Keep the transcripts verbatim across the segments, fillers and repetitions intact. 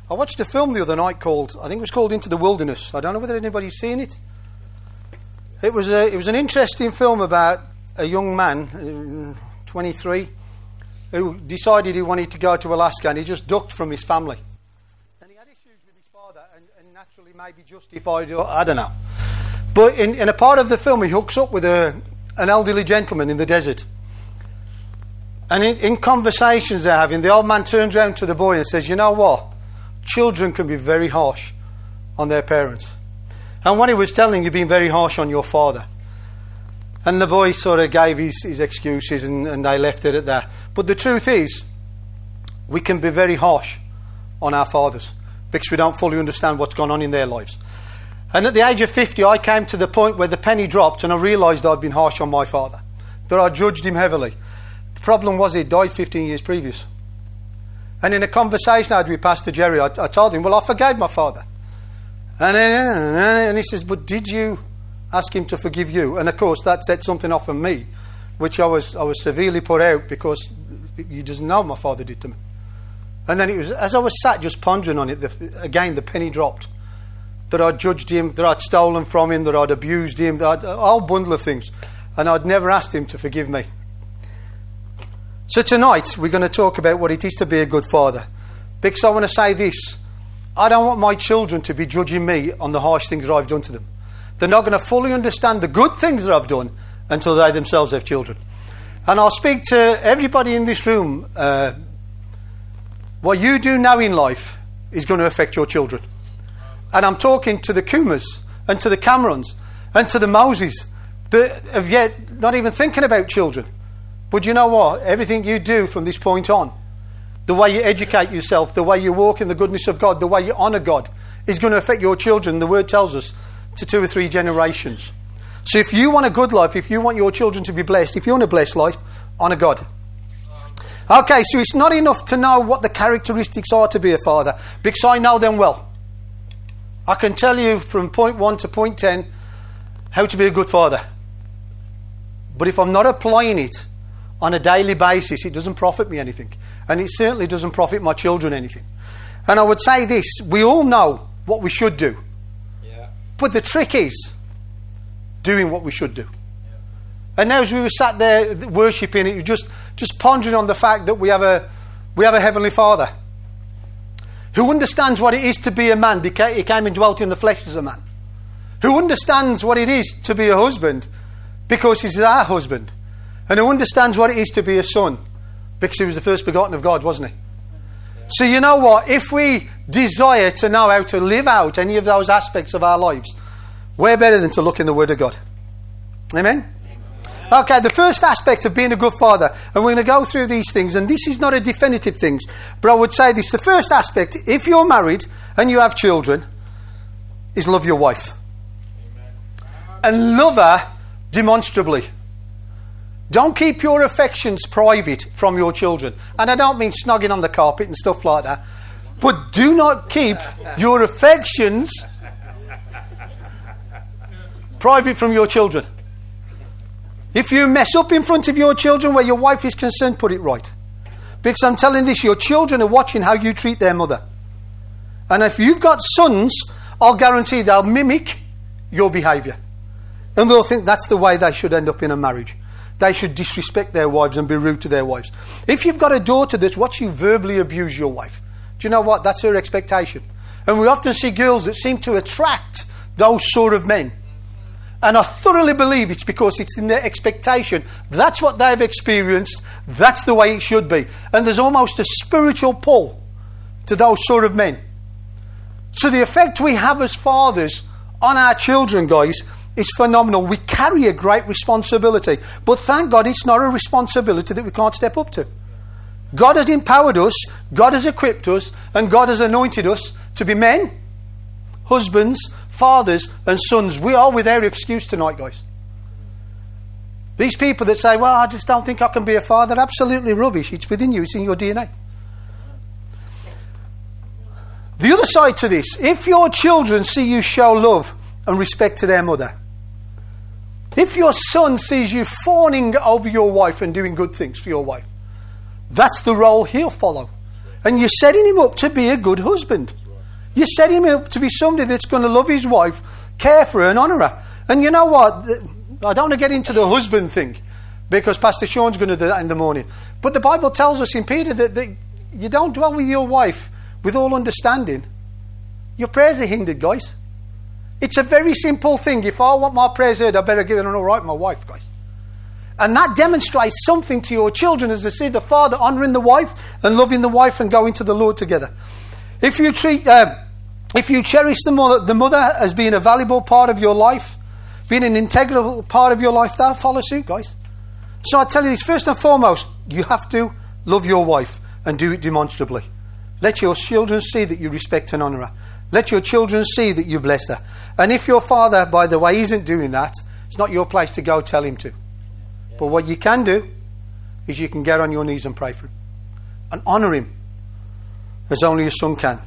I watched a film the other night called, I think it was called Into the Wilderness. I don't know whether anybody's seen it. It was a, it was an interesting film about a young man, twenty-three, who decided he wanted to go to Alaska, and he just ducked from his family. And he had issues with his father, and, and naturally maybe justified, I don't know. But in, in a part of the film, he hooks up with a, an elderly gentleman in the desert. And in, in conversations they're having, the old man turns around to the boy and says, you know what? Children can be very harsh on their parents. And what he was telling you, being very harsh on your father. And the boy sort of gave his, his excuses, and, and they left it at that. But the truth is, we can be very harsh on our fathers because we don't fully understand what's gone on in their lives. And at the age of fifty, I came to the point where the penny dropped and I realised I'd been harsh on my father, that I judged him heavily. The problem was he died fifteen years previous. And in a conversation I had with Pastor Jerry, I, I told him, well, I forgave my father. And, and he says, but did you ask him to forgive you? And of course that set something off on me, which I was I was severely put out, because you just know what my father did to me. And then it was, as I was sat just pondering on it, the, again the penny dropped. That I'd judged him, that I'd stolen from him, that I'd abused him, that I'd, a whole bundle of things. And I'd never asked him to forgive me. So tonight we're going to talk about what it is to be a good father. Because I want to say this. I don't want my children to be judging me on the harsh things that I've done to them. They're not going to fully understand the good things that I've done until they themselves have children. And I'll speak to everybody in this room. Uh, what you do now in life is going to affect your children. And I'm talking to the Kumas and to the Camerons and to the Moses that have yet not even thinking about children. But you know what? Everything you do from this point on, the way you educate yourself, the way you walk in the goodness of God, the way you honour God, is going to affect your children. The word tells us to two or three generations. So if you want a good life, if you want your children to be blessed, if you want a blessed life, honour God. Okay, so it's not enough to know what the characteristics are to be a father, because I know them well. I can tell you from point one to point ten how to be a good father. But if I'm not applying it on a daily basis, it doesn't profit me anything. And it certainly doesn't profit my children anything. And I would say this, we all know what we should do. Yeah. But the trick is doing what we should do. Yeah. And now as we were sat there worshipping it, just, just pondering on the fact that we have a we have a Heavenly Father who understands what it is to be a man. He came and dwelt in the flesh as a man. Who understands what it is to be a husband because he's our husband. And who understands what it is to be a son because he was the first begotten of God, wasn't he? Yeah. So you know what? If we desire to know how to live out any of those aspects of our lives, we're better than to look in the Word of God. Amen? Amen. Okay, the first aspect of being a good father, and we're going to go through these things, and this is not a definitive thing, but I would say this. The first aspect, if you're married and you have children, is love your wife. Amen. And love her demonstrably. Don't keep your affections private from your children. And I don't mean snogging on the carpet and stuff like that. But do not keep your affections private from your children. If you mess up in front of your children where your wife is concerned, put it right. Because I'm telling this, your children are watching how you treat their mother. And if you've got sons, I'll guarantee they'll mimic your behaviour. And they'll think that's the way they should end up in a marriage. They should disrespect their wives and be rude to their wives. If you've got a daughter that's watching you verbally abuse your wife, do you know what? That's her expectation. And we often see girls that seem to attract those sort of men. And I thoroughly believe it's because it's in their expectation. That's what they've experienced. That's the way it should be. And there's almost a spiritual pull to those sort of men. So the effect we have as fathers on our children, guys, is phenomenal. We carry a great responsibility. But thank God it's not a responsibility that we can't step up to. God has empowered us, God has equipped us, and God has anointed us to be men, husbands, fathers and sons. We are without excuse tonight, guys. These people that say, well, I just don't think I can be a father, absolutely rubbish. It's within you, it's in your D N A. The other side to this, if your children see you show love and respect to their mother, if your son sees you fawning over your wife and doing good things for your wife, that's the role he'll follow. And you're setting him up to be a good husband. You're setting him up to be somebody that's going to love his wife, care for her and honour her. And you know what? I don't want to get into the husband thing, because Pastor Sean's going to do that in the morning. But the Bible tells us in Peter that, that you don't dwell with your wife with all understanding. Your prayers are hindered, guys. It's a very simple thing. If I want my prayers heard, I better give it an all right, my wife, guys. And that demonstrates something to your children as they see the father honouring the wife and loving the wife and going to the Lord together. If you treat, uh, if you cherish the mother, the mother as being a valuable part of your life, being an integral part of your life, they'll follow suit, guys. So I tell you this, first and foremost, you have to love your wife and do it demonstrably. Let your children see that you respect and honour her. Let your children see that you bless her. And if your father, by the way, isn't doing that, it's not your place to go tell him to. But what you can do is you can get on your knees and pray for him and honour him as only a son can.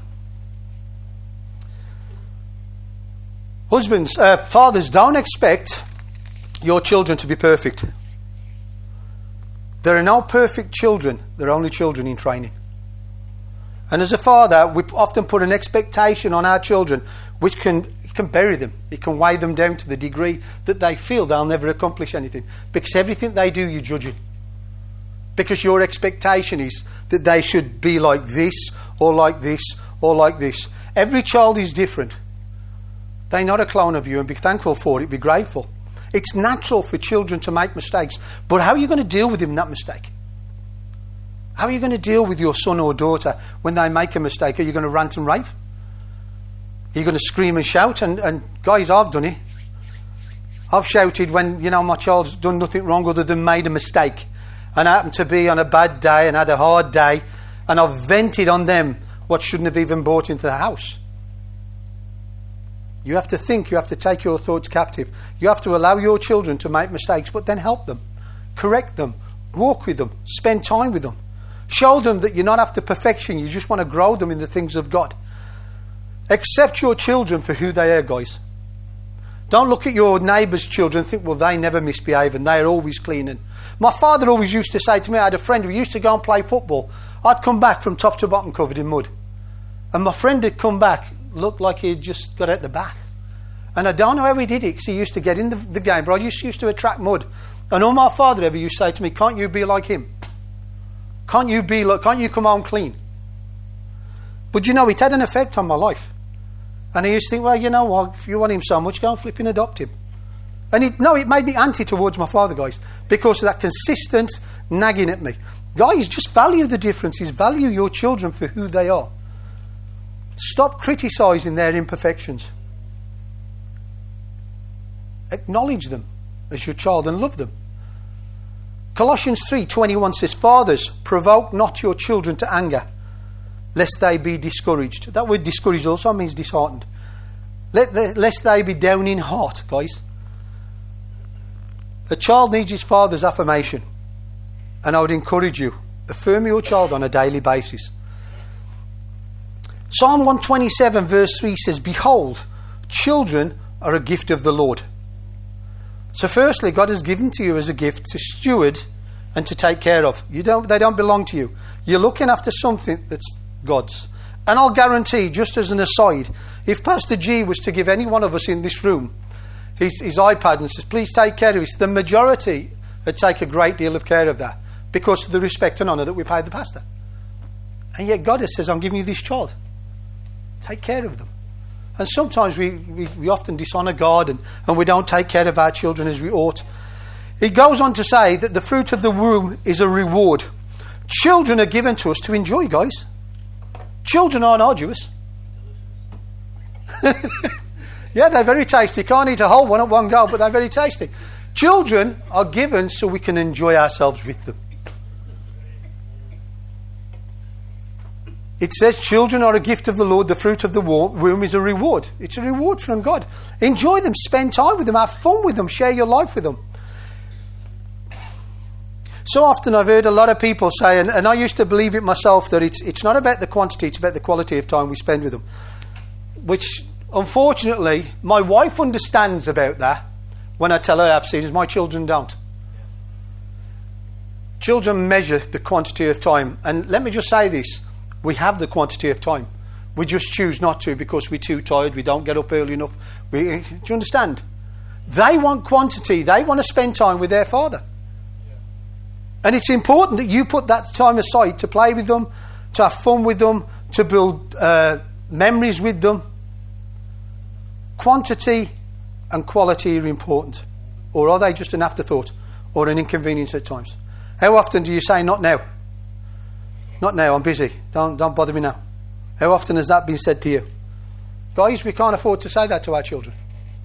Husbands, uh, fathers, don't expect your children to be perfect. There are no perfect children. There are only children in training. And as a father, we often put an expectation on our children which can can bury them. It can weigh them down to the degree that they feel they'll never accomplish anything. Because everything they do, you're judging. Because your expectation is that they should be like this, or like this, or like this. Every child is different. They're not a clone of you, and be thankful for it, be grateful. It's natural for children to make mistakes. But how are you going to deal with them in that mistake? How are you going to deal with your son or daughter when they make a mistake? Are you going to rant and rave? Are you going to scream and shout? And, and guys, I've done it. I've shouted when, you know, my child's done nothing wrong other than made a mistake. And I happened to be on a bad day and had a hard day. And I've vented on them what shouldn't have even brought into the house. You have to think. You have to take your thoughts captive. You have to allow your children to make mistakes, but then help them. Correct them. Walk with them. Spend time with them. Show them that you're not after perfection. You just want to grow them in the things of God. Accept your children for who they are, guys. Don't look at your neighbour's children and think, well, they never misbehave and they're always cleaning. My father always used to say to me, I had a friend who used to go and play football. I'd come back from top to bottom covered in mud. And my friend had come back, looked like he'd just got out the bath. And I don't know how he did it, because he used to get in the, the game, but I used, used to attract mud. And all my father ever used to say to me, can't you be like him? Can't you be like, can't you come home clean? But you know, it had an effect on my life. And I used to think, well, you know what, if you want him so much, go and flip and adopt him. And it, no, it made me anti towards my father, guys, because of that consistent nagging at me. Guys, just value the differences. Value your children for who they are. Stop criticising their imperfections. Acknowledge them as your child and love them. Colossians three twenty-one says, fathers, provoke not your children to anger, lest they be discouraged. That word discouraged also means disheartened. Let the, lest they be down in heart, guys. A child needs his father's affirmation. And I would encourage you, affirm your child on a daily basis. Psalm one twenty-seven verse three says, behold, children are a gift of the Lord. So firstly, God has given to you as a gift to steward and to take care of. You don't, they don't belong to you. You're looking after something that's God's. And I'll guarantee, just as an aside, if Pastor G was to give any one of us in this room his, his iPad and says, please take care of it, the majority would take a great deal of care of that because of the respect and honour that we pay the pastor. And yet God has says, I'm giving you this child. Take care of them. And sometimes we, we, we often dishonour God and, and we don't take care of our children as we ought. It goes on to say that the fruit of the womb is a reward. Children are given to us to enjoy, guys. Children aren't arduous. Yeah, they're very tasty. You can't eat a whole one at one go, but they're very tasty. Children are given so we can enjoy ourselves with them. It says children are a gift of the Lord, the fruit of the womb is a reward. It's a reward from God. Enjoy them, spend time with them, have fun with them, share your life with them. So often I've heard a lot of people say, and, and I used to believe it myself, that it's it's not about the quantity, it's about the quality of time we spend with them. Which, unfortunately, my wife understands about that when I tell her I've seen, my children don't. Children measure the quantity of time. And let me just say this. We have the quantity of time. We just choose not to because we're too tired. We don't get up early enough. We, do you understand? They want quantity. They want to spend time with their father. And it's important that you put that time aside to play with them, to have fun with them, to build uh, memories with them. Quantity and quality are important. Or are they just an afterthought or an inconvenience at times? How often do you say, not now? Not now, I'm busy. Don't, don't bother me now. How often has that been said to you? Guys, we can't afford to say that to our children.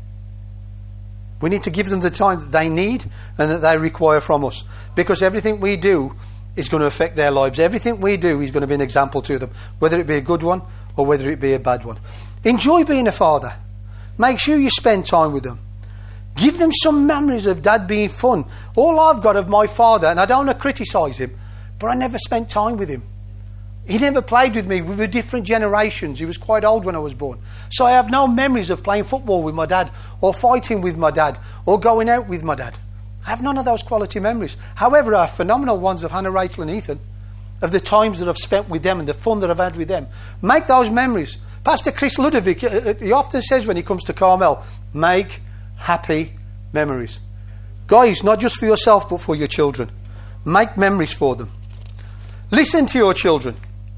We need to give them the time that they need and that they require from us. Because everything we do is going to affect their lives. Everything we do is going to be an example to them. Whether it be a good one or whether it be a bad one. Enjoy being a father. Make sure you spend time with them. Give them some memories of dad being fun. All I've got of my father, and I don't want to criticise him, but I never spent time with him. He never played with me. We were different generations. He was quite old when I was born. So I have no memories of playing football with my dad or fighting with my dad or going out with my dad. I have none of those quality memories. However, I have phenomenal ones of Hannah, Rachel and Ethan, of the times that I've spent with them and the fun that I've had with them. Make those memories. Pastor Chris Ludovic, he often says when he comes to Carmel, make happy memories. Guys, not just for yourself but for your children. Make memories for them. Listen to your children.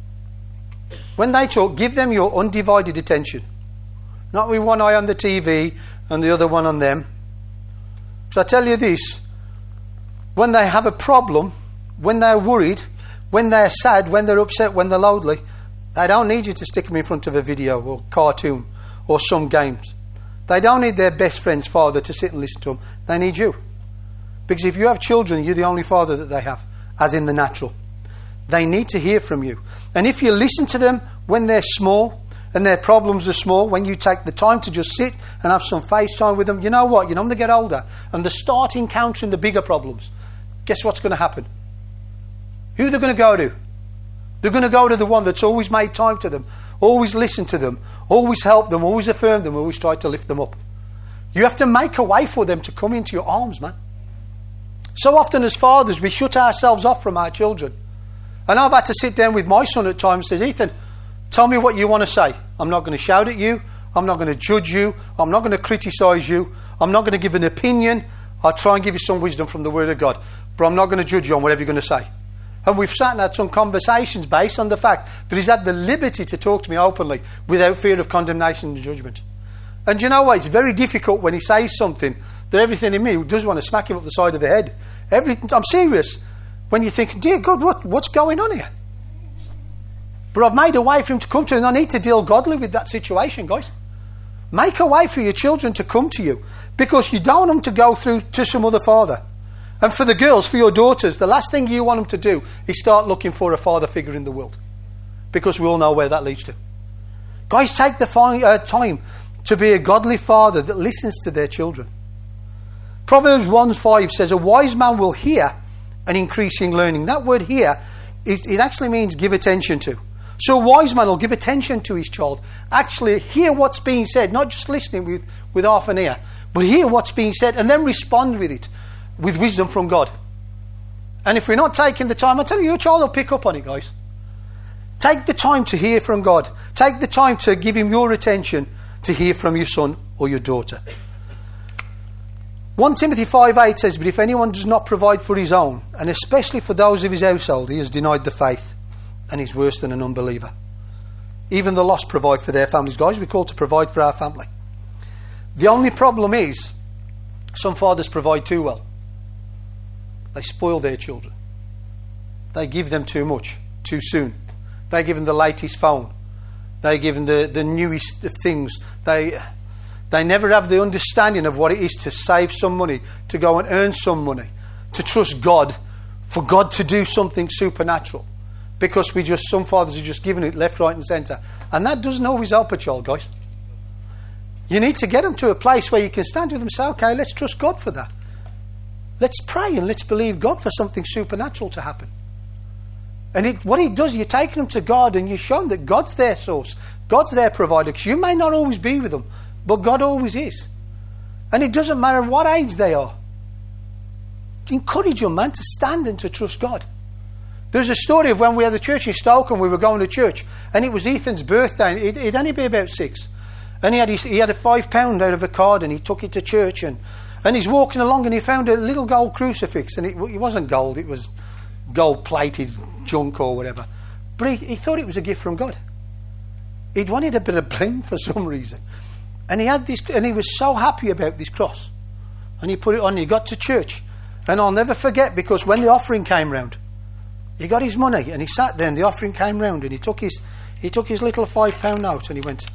When they talk, give them your undivided attention. Not with one eye on the T V and the other one on them. So I tell you this, when they have a problem, when they're worried, when they're sad, when they're upset, when they're lonely, they don't need you to stick them in front of a video or cartoon or some games. They don't need their best friend's father to sit and listen to them. They need you. Because if you have children, you're the only father that they have, as in the natural. They need to hear from you. And if you listen to them when they're small and their problems are small, when you take the time to just sit and have some face time with them, you know what? You know, when they get older and they start encountering the bigger problems, guess what's going to happen? Who are they going to go to? They're going to go to the one that's always made time to them, always listened to them, always helped them, always affirmed them, always tried to lift them up. You have to make a way for them to come into your arms, man. So often as fathers, we shut ourselves off from our children. And I've had to sit down with my son at times and say, Ethan, tell me what you want to say. I'm not going to shout at you. I'm not going to judge you. I'm not going to criticise you. I'm not going to give an opinion. I'll try and give you some wisdom from the Word of God. But I'm not going to judge you on whatever you're going to say. And we've sat and had some conversations based on the fact that he's had the liberty to talk to me openly without fear of condemnation and judgment. And you know what? It's very difficult when he says something that everything in me does want to smack him up the side of the head. Everything, I'm serious. When you think, dear God, what, what's going on here? But I've made a way for him to come to, and I need to deal godly with that situation, guys. Make a way for your children to come to you, because you don't want them to go through to some other father. And for the girls, for your daughters, the last thing you want them to do is start looking for a father figure in the world, because we all know where that leads to. Guys, take the fi- uh, time to be a godly father that listens to their children. Proverbs one five says, a wise man will hear and increasing learning. That word here, is, it actually means give attention to. So a wise man will give attention to his child. Actually hear what's being said, not just listening with, with half an ear, but hear what's being said and then respond with it, with wisdom from God. And if we're not taking the time, I tell you, your child will pick up on it, guys. Take the time to hear from God. Take the time to give him your attention to hear from your son or your daughter. First Timothy five eight says, but if anyone does not provide for his own, and especially for those of his household, he has denied the faith and is worse than an unbeliever. Even the lost provide for their families. Guys, we're called to provide for our family. The only problem is, some fathers provide too well. They spoil their children. They give them too much, too soon. They give them the latest phone. They give them the, the newest of things. They... They never have the understanding of what it is to save some money, to go and earn some money, to trust God, for God to do something supernatural. Because we just, some fathers are just giving it left, right and centre. And that doesn't always help a child, guys. You need to get them to a place where you can stand with them and say, okay, let's trust God for that. Let's pray and let's believe God for something supernatural to happen. And it, what he does, you're taking them to God and you're showing that God's their source. God's their provider. Because you may not always be with them, but God always is. And it doesn't matter what age they are. Encourage your man to stand and to trust God. There's a story of when we had the church in Stoke and we were going to church, and it was Ethan's birthday. He'd, he'd only be about six, and he had his, he had a five pound out of a card, and he took it to church, and and he's walking along, and he found a little gold crucifix, and it, it wasn't gold; it was gold plated junk or whatever. But he, he thought it was a gift from God. He'd wanted a bit of bling for some reason, and he had this, and he was so happy about this cross, and he put it on. And he got to church, and I'll never forget, because when the offering came round, he got his money, and he sat there, and the offering came round, and he took his he took his little five pound note, and he went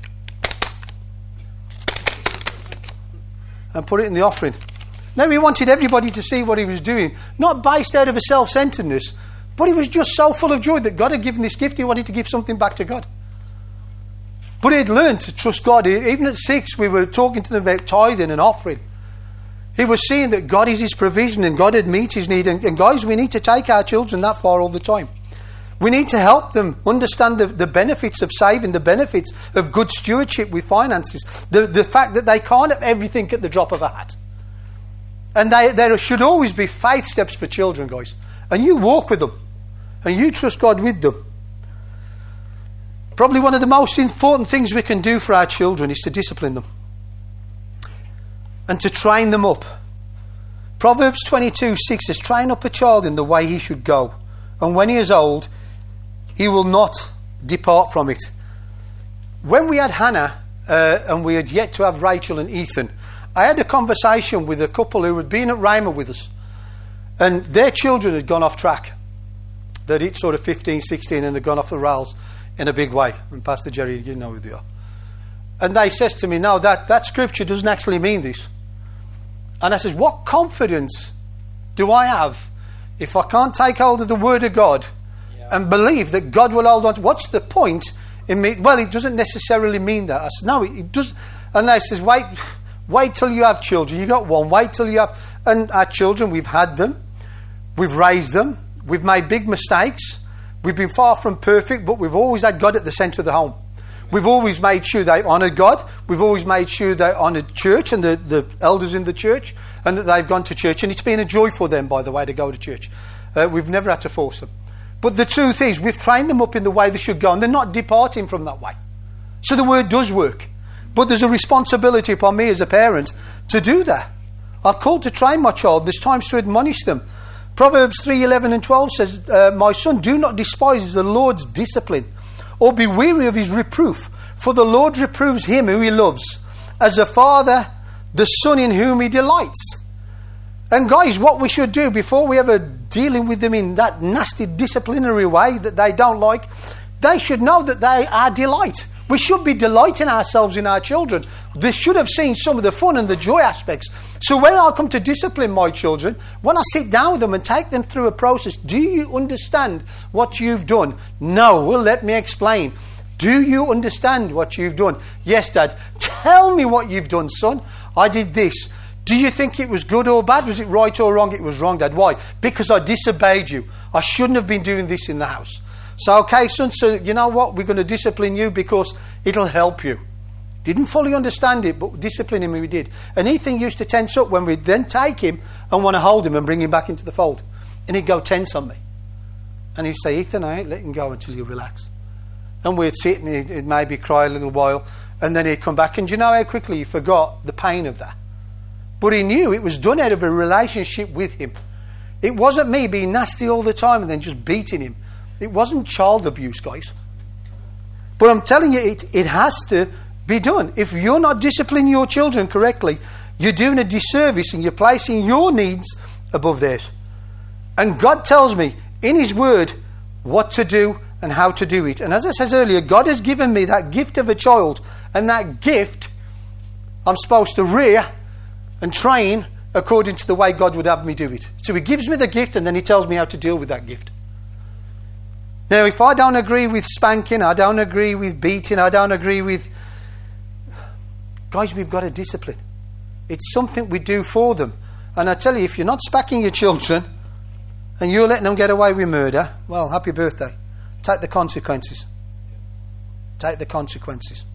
and put it in the offering. Now, he wanted everybody to see what he was doing, not based out of a self-centeredness, but he was just so full of joy that God had given this gift. He wanted to give something back to God. But he'd learned to trust God. Even at six, we were talking to them about tithing and offering. He was seeing that God is his provision and God would meet his need. And, and guys, we need to take our children that far all the time. We need to help them understand the, the benefits of saving, the benefits of good stewardship with finances, the, the fact that they can't have everything at the drop of a hat. And they, there should always be faith steps for children, guys. And you walk with them. And you trust God with them. Probably one of the most important things we can do for our children is to discipline them. And to train them up. Proverbs twenty-two six says, train up a child in the way he should go, and when he is old, he will not depart from it. When we had Hannah, uh, and we had yet to have Rachel and Ethan, I had a conversation with a couple who had been at Rhema with us, and their children had gone off track. They'd hit sort of fifteen, sixteen, and they'd gone off the rails in a big way. And Pastor Jerry, you know who they are. And they says to me, no, that, that scripture doesn't actually mean this. And I says, what confidence do I have if I can't take hold of the word of God yeah. and believe that God will hold on to? What's the point in me? Well, it doesn't necessarily mean that. I said, no, it, it does. And they says, wait, wait till you have children. You got one. Wait till you have. And our children, we've had them. We've raised them. We've made big mistakes. We've been far from perfect, but we've always had God at the centre of the home. We've always made sure they honoured God. We've always made sure they honoured church and the, the elders in the church, and that they've gone to church. And it's been a joy for them, by the way, to go to church. Uh, we've never had to force them. But the truth is, we've trained them up in the way they should go, and they're not departing from that way. So the word does work. But there's a responsibility upon me as a parent to do that. I'm called to train my child. There's times to admonish them. Proverbs three eleven and twelve says, uh, my son, do not despise the Lord's discipline, or be weary of his reproof. For the Lord reproves him who he loves, as a father the son in whom he delights. And guys, what we should do before we ever dealing with them in that nasty disciplinary way that they don't like, they should know that they are delight. We should be delighting ourselves in our children. They should have seen some of the fun and the joy aspects. So when I come to discipline my children, when I sit down with them and take them through a process, do you understand what you've done? No. Well, let me explain. Do you understand what you've done? Yes, Dad. Tell me what you've done, son. I did this. Do you think it was good or bad? Was it right or wrong? It was wrong, Dad. Why? Because I disobeyed you. I shouldn't have been doing this in the house. So, okay, son, so you know what? We're going to discipline you because it'll help you. Didn't fully understand it, but discipline him we did. And Ethan used to tense up when we'd then take him and want to hold him and bring him back into the fold. And he'd go tense on me. And he'd say, Ethan, I ain't letting go until you relax. And we'd sit and he'd, he'd maybe cry a little while. And then he'd come back. And do you know how quickly he forgot the pain of that? But he knew it was done out of a relationship with him. It wasn't me being nasty all the time and then just beating him. It wasn't child abuse, guys. But I'm telling you, it, it has to be done. If you're not disciplining your children correctly, you're doing a disservice and you're placing your needs above theirs. And God tells me in his word what to do and how to do it. And as I said earlier, God has given me that gift of a child, and that gift I'm supposed to rear and train according to the way God would have me do it. So he gives me the gift and then he tells me how to deal with that gift. Now, if I don't agree with spanking, I don't agree with beating, I don't agree with... Guys, we've got to discipline. It's something we do for them. And I tell you, if you're not spanking your children and you're letting them get away with murder, well, happy birthday. Take the consequences. Take the consequences.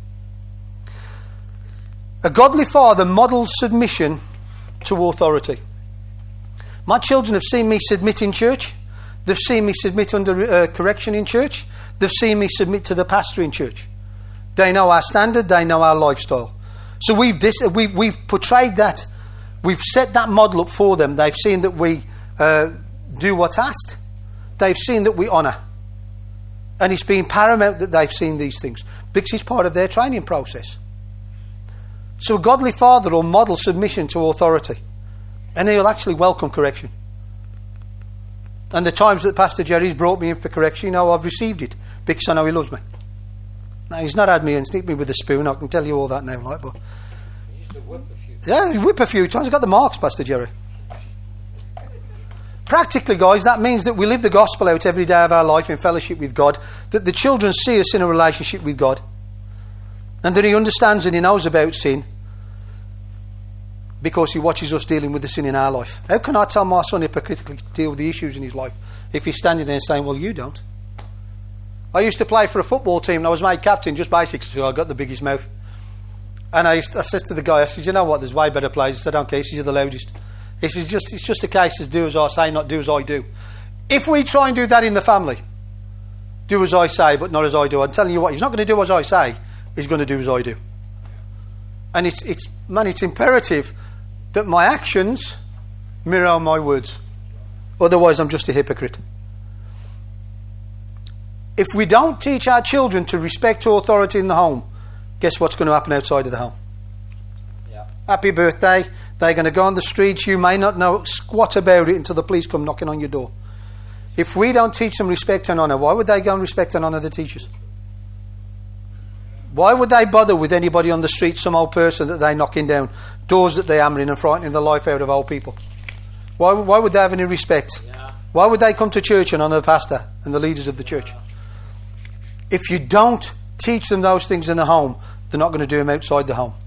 A godly father models submission to authority. My children have seen me submit in church. They've seen me submit under uh, correction in church. They've seen me submit to the pastor in church. They know our standard. They know our lifestyle. So we've, dis- we've, we've portrayed that. We've set that model up for them. They've seen that we uh, do what's asked. They've seen that we honour. And it's been paramount that they've seen these things, because it's part of their training process. So a godly father will model submission to authority, and he'll actually welcome correction. And the times that Pastor Jerry's brought me in for correction, you know, I've received it, because I know he loves me. Now, he's not had me and sneak me with a spoon, I can tell you all that now, like, but He used to whip a few times. yeah, he whip a few times. I've got the marks, Pastor Jerry. Practically, guys, that means that we live the gospel out every day of our life in fellowship with God, that the children see us in a relationship with God, and that he understands and he knows about sin because he watches us dealing with the sin in our life. How can I tell my son hypocritically to deal with the issues in his life if he's standing there and saying, well, you don't? I used to play for a football team and I was made captain, just basics, so I got the biggest mouth. And I, used to, I said to the guy, I said, you know what, there's way better players. He said, I don't care, you're the loudest. This is just, it's just a case of do as I say, not do as I do. If we try and do that in the family, do as I say, but not as I do, I'm telling you what, he's not going to do as I say, he's going to do as I do. And it's, it's man, it's imperative that my actions mirror my words. Otherwise, I'm just a hypocrite. If we don't teach our children to respect authority in the home, guess what's going to happen outside of the home? Yeah. Happy birthday. They're going to go on the streets. You may not know squat about it until the police come knocking on your door. If we don't teach them respect and honour, why would they go and respect and honour the teachers? Why would they bother with anybody on the street, some old person that they're knocking down, doors that they're hammering and frightening the life out of old people? Why, why would they have any respect? Yeah. Why would they come to church and honour the pastor and the leaders of the church? If you don't teach them those things in the home, they're not going to do them outside the home.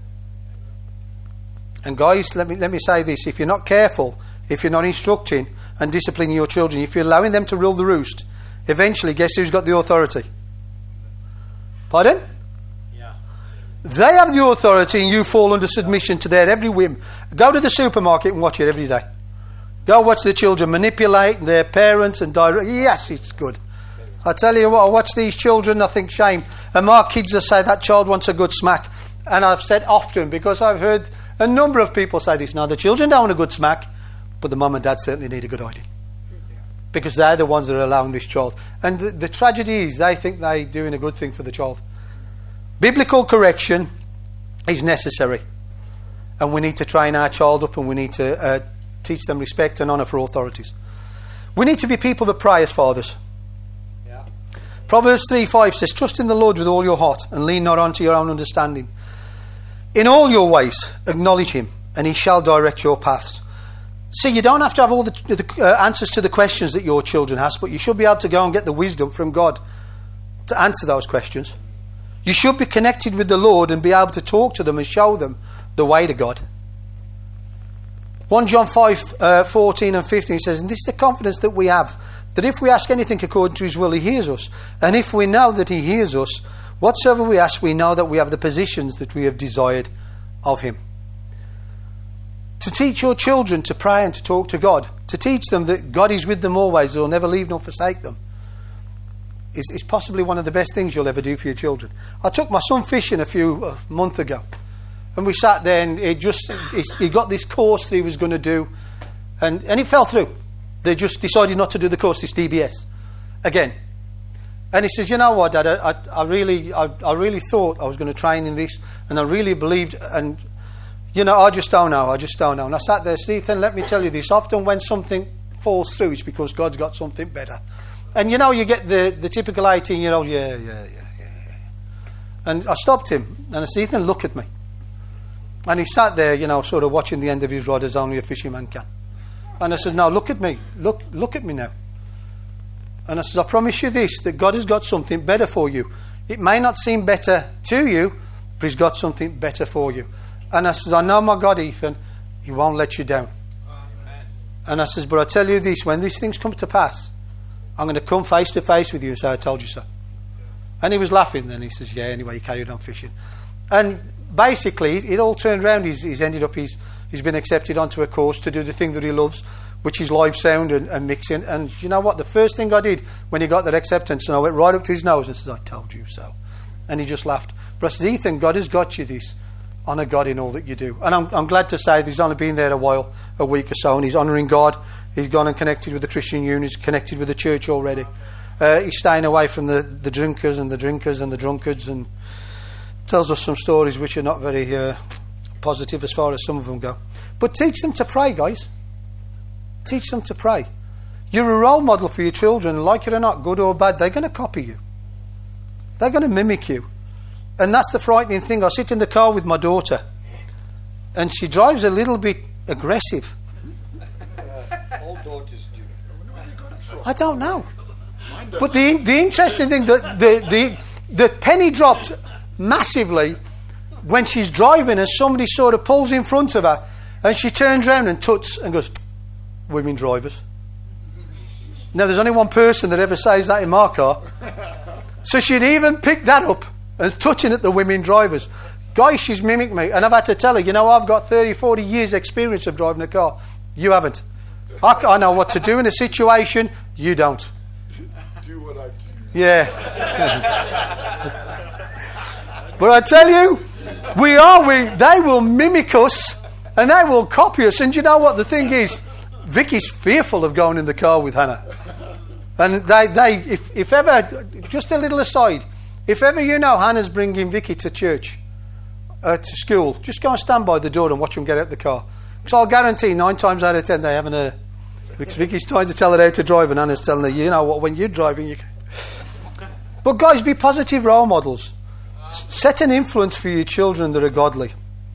And guys, let me let me say this: if you're not careful, if you're not instructing and disciplining your children, if you're allowing them to rule the roost, eventually, guess who's got the authority? Pardon? Yeah. They have the authority, and you fall under submission to their every whim. Go to the supermarket and watch it every day. Go watch the children manipulate their parents and direct. Yes, it's good. I tell you what, I watch these children, I think shame. And my kids will say that child wants a good smack. And I've said often, because I've heard a number of people say this. Now, the children don't want a good smack, but the mum and dad certainly need a good hiding. Because they're the ones that are allowing this child. And the, the tragedy is they think they're doing a good thing for the child. Biblical correction is necessary. And we need to train our child up, and we need to uh, teach them respect and honour for authorities. We need to be people that pray as fathers. Proverbs three five says, trust in the Lord with all your heart and lean not onto your own understanding. In all your ways acknowledge him, and he shall direct your paths. See, you don't have to have all the, the uh, answers to the questions that your children ask, but you should be able to go and get the wisdom from God to answer those questions. You should be connected with the Lord and be able to talk to them and show them the way to God. First John five uh, fourteen and fifteen says, and this is the confidence that we have, that if we ask anything according to his will, he hears us. And if we know that he hears us, whatsoever we ask, we know that we have the positions that we have desired of him. To teach your children to pray and to talk to God, to teach them that God is with them always, he'll never leave nor forsake them, is, is possibly one of the best things you'll ever do for your children. I took my son fishing a few uh, months ago, and we sat there, and he just he got this course that he was going to do, and, and it fell through. They just decided not to do the course, this D B S, again. And he says, you know what, Dad, I, I really I, I really thought I was going to train in this, and I really believed, and, you know, I just don't know, I just don't know. And I sat there, Stephen, let me tell you this, often when something falls through, it's because God's got something better. And, you know, you get the, the typical eighteen-year-old, yeah, yeah, yeah, yeah, yeah. And I stopped him, and I said, Ethan, look at me. And he sat there, you know, sort of watching the end of his rod as only a fisherman can. And I said, no, look at me. Look look at me now. And I said, I promise you this, that God has got something better for you. It may not seem better to you, but he's got something better for you. And I said, I know my God, Ethan, he won't let you down. Amen. And I said, but I tell you this, when these things come to pass, I'm going to come face to face with you and say, I told you so. And he was laughing. Then he says, yeah, anyway, he carried on fishing. And basically, it all turned around. He's, he's ended up, he's, he's been accepted onto a course to do the thing that he loves, which is live sound and, and mixing. And you know what? The first thing I did when he got that acceptance, and I went right up to his nose and said, I told you so. And he just laughed. But I said, Ethan, God has got you this. Honour God in all that you do. And I'm, I'm glad to say that he's only been there a while, a week or so, and he's honouring God. He's gone and connected with the Christian Union. He's connected with the church already. Uh, he's staying away from the, the drinkers and the drinkers and the drunkards, and tells us some stories which are not very uh, positive as far as some of them go. But teach them to pray, guys. Teach them to pray. You're a role model for your children. Like it or not, good or bad, they're going to copy you. They're going to mimic you. And that's the frightening thing. I sit in the car with my daughter, and she drives a little bit aggressive. Uh, all daughters do. I don't know. But the the interesting thing, that the, the, the penny dropped massively when she's driving and somebody sort of pulls in front of her, and she turns around and tuts and goes, women drivers. Now, there's only one person that ever says that in my car. So she'd even pick that up and touching at the women drivers. Guys, she's mimicked me. And I've had to tell her, you know, I've got thirty, forty years experience of driving a car. You haven't. I, I know what to do in a situation. You don't. Do what I do. Yeah. But I tell you, we are, we, they will mimic us and they will copy us. And you know what the thing is? Vicky's fearful of going in the car with Hannah. And they, they if, if ever, just a little aside, if ever you know Hannah's bringing Vicky to church, uh, to school, just go and stand by the door and watch them get out the car. Because I'll guarantee nine times out of ten they haven't a... Because Vicky's trying to tell her how to drive and Hannah's telling her, you know what, when you're driving, you can... But guys, be positive role models. S- set an influence for your children that are godly.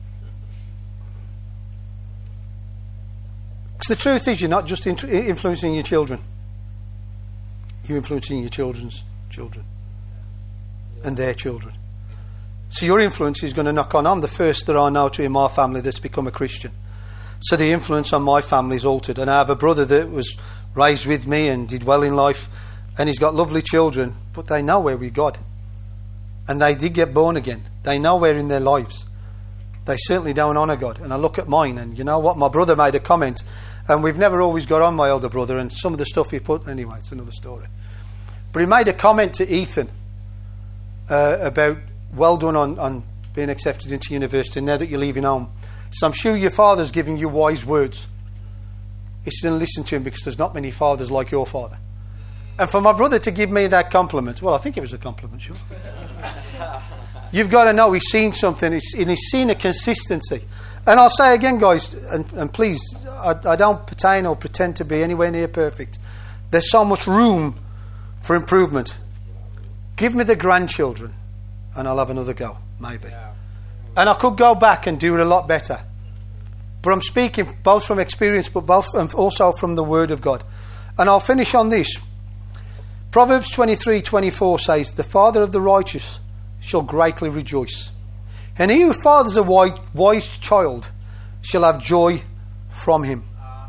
Because the truth is, you're not just int- influencing your children. You're influencing your children's children. And their children. So your influence is going to knock on. I'm the first that I know to in my family that's become a Christian. So the influence on my family is altered. And I have a brother that was raised with me and did well in life. And he's got lovely children. But they know we're with God. And they did get born again. They know we're in their lives. They certainly don't honour God. And I look at mine, and you know what? My brother made a comment. And we've never always got on, my elder brother. And some of the stuff he put... Anyway, it's another story. But he made a comment to Ethan. Uh, about well done on, on being accepted into university now that you're leaving home. So I'm sure your father's giving you wise words. He said, listen to him, because there's not many fathers like your father. And for my brother to give me that compliment, well, I think it was a compliment, sure. You've got to know he's seen something, and he's seen a consistency. And I'll say again, guys, and, and please, I, I don't pertain or pretend to be anywhere near perfect. There's so much room for improvement. Give me the grandchildren and I'll have another go, maybe. Yeah. And I could go back and do it a lot better. But I'm speaking both from experience, but both and also from the Word of God. And I'll finish on this. Proverbs twenty-three twenty-four says, the father of the righteous shall greatly rejoice. And he who fathers a wise, wise child shall have joy from him.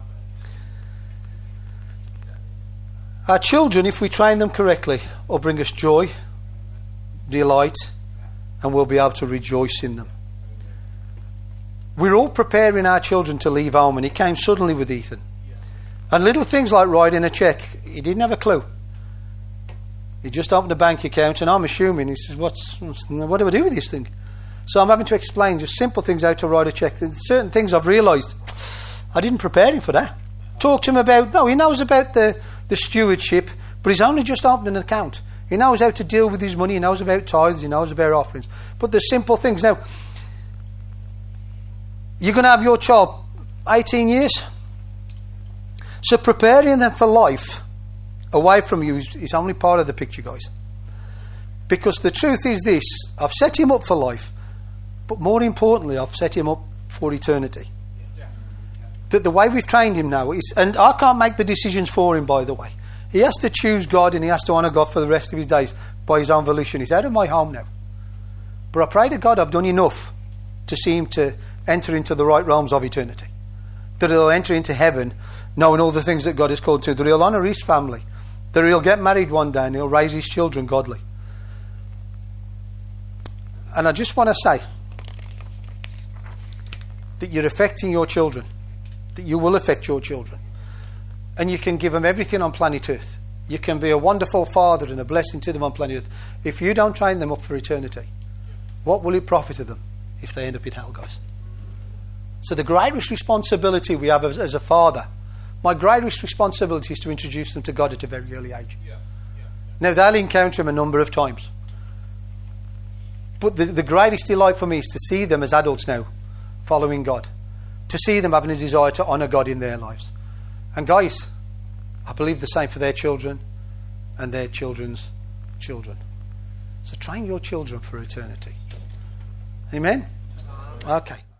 Our children, if we train them correctly, will bring us joy, delight, and we'll be able to rejoice in them. We're all preparing our children to leave home, and he came suddenly with Ethan. And little things like writing a cheque, he didn't have a clue. He just opened a bank account, and I'm assuming, he says, What's, what do I do with this thing? So I'm having to explain just simple things, how to write a cheque. There's certain things I've realised, I didn't prepare him for that. Talk to him about, no, he knows about the, the stewardship, but he's only just opened an account. He knows how to deal with his money, he knows about tithes, he knows about offerings. But the simple things. Now, you're going to have your child eighteen years. So preparing them for life away from you is, is only part of the picture, guys. Because the truth is this, I've set him up for life, but more importantly, I've set him up for eternity. That the way we've trained him now is, and I can't make the decisions for him, by the way. He has to choose God and he has to honour God for the rest of his days by his own volition. He's out of my home now. But I pray to God I've done enough to see him to enter into the right realms of eternity. That he'll enter into heaven knowing all the things that God has called to. That he'll honour his family. That he'll get married one day and he'll raise his children godly. And I just want to say that you're affecting your children. That you will affect your children. and you can give them everything on planet Earth. You can be a wonderful father and a blessing to them on planet Earth. If you don't train them up for eternity, what will it profit of them if they end up in hell, guys? So the greatest responsibility we have as, as a father, my greatest responsibility is to introduce them to God at a very early age. Yeah, yeah. Now, they'll encounter him a number of times. But the, the greatest delight for me is to see them as adults now, following God. To see them having a desire to honour God in their lives. And guys, I believe the same for their children and their children's children. So train your children for eternity. Amen? Okay.